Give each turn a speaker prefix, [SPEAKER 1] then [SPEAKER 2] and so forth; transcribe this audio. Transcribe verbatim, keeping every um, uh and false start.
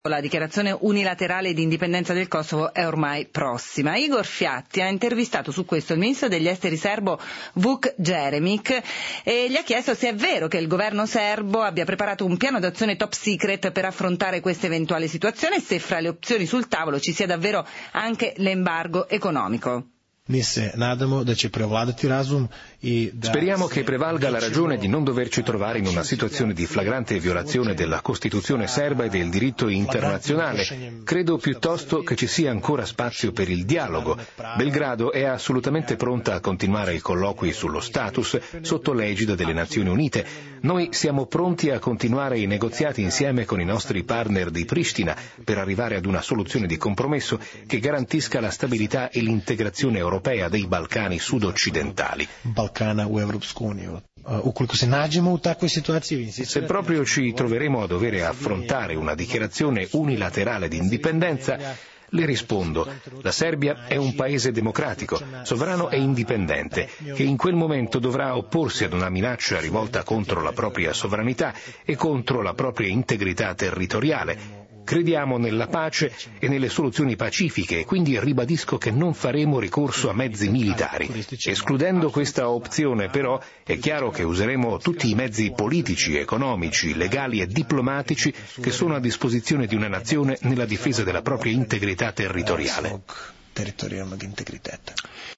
[SPEAKER 1] La dichiarazione unilaterale di indipendenza del Kosovo è ormai prossima. Igor Fiatti ha intervistato su questo il ministro degli esteri serbo Vuk Jeremic e gli ha chiesto se è vero che il governo serbo abbia preparato un piano d'azione top secret per affrontare questa eventuale situazione e se fra le opzioni sul tavolo ci sia davvero anche l'embargo economico.
[SPEAKER 2] Speriamo che prevalga la ragione di non doverci trovare in una situazione di flagrante violazione della Costituzione serba e del diritto internazionale. Credo piuttosto che ci sia ancora spazio per il dialogo. Belgrado è assolutamente pronta a continuare i colloqui sullo status sotto l'egida delle Nazioni Unite. Noi siamo pronti a continuare i negoziati insieme con i nostri partner di Pristina per arrivare ad una soluzione di compromesso che garantisca la stabilità e l'integrazione europea dei Balcani sud-occidentali. Se proprio ci troveremo a dover affrontare una dichiarazione unilaterale di indipendenza, le rispondo, la Serbia è un paese democratico, sovrano e indipendente, che in quel momento dovrà opporsi ad una minaccia rivolta contro la propria sovranità e contro la propria integrità territoriale. Crediamo nella pace e nelle soluzioni pacifiche e quindi ribadisco che non faremo ricorso a mezzi militari. Escludendo questa opzione, però, è chiaro che useremo tutti i mezzi politici, economici, legali e diplomatici che sono a disposizione di una nazione nella difesa della propria integrità territoriale.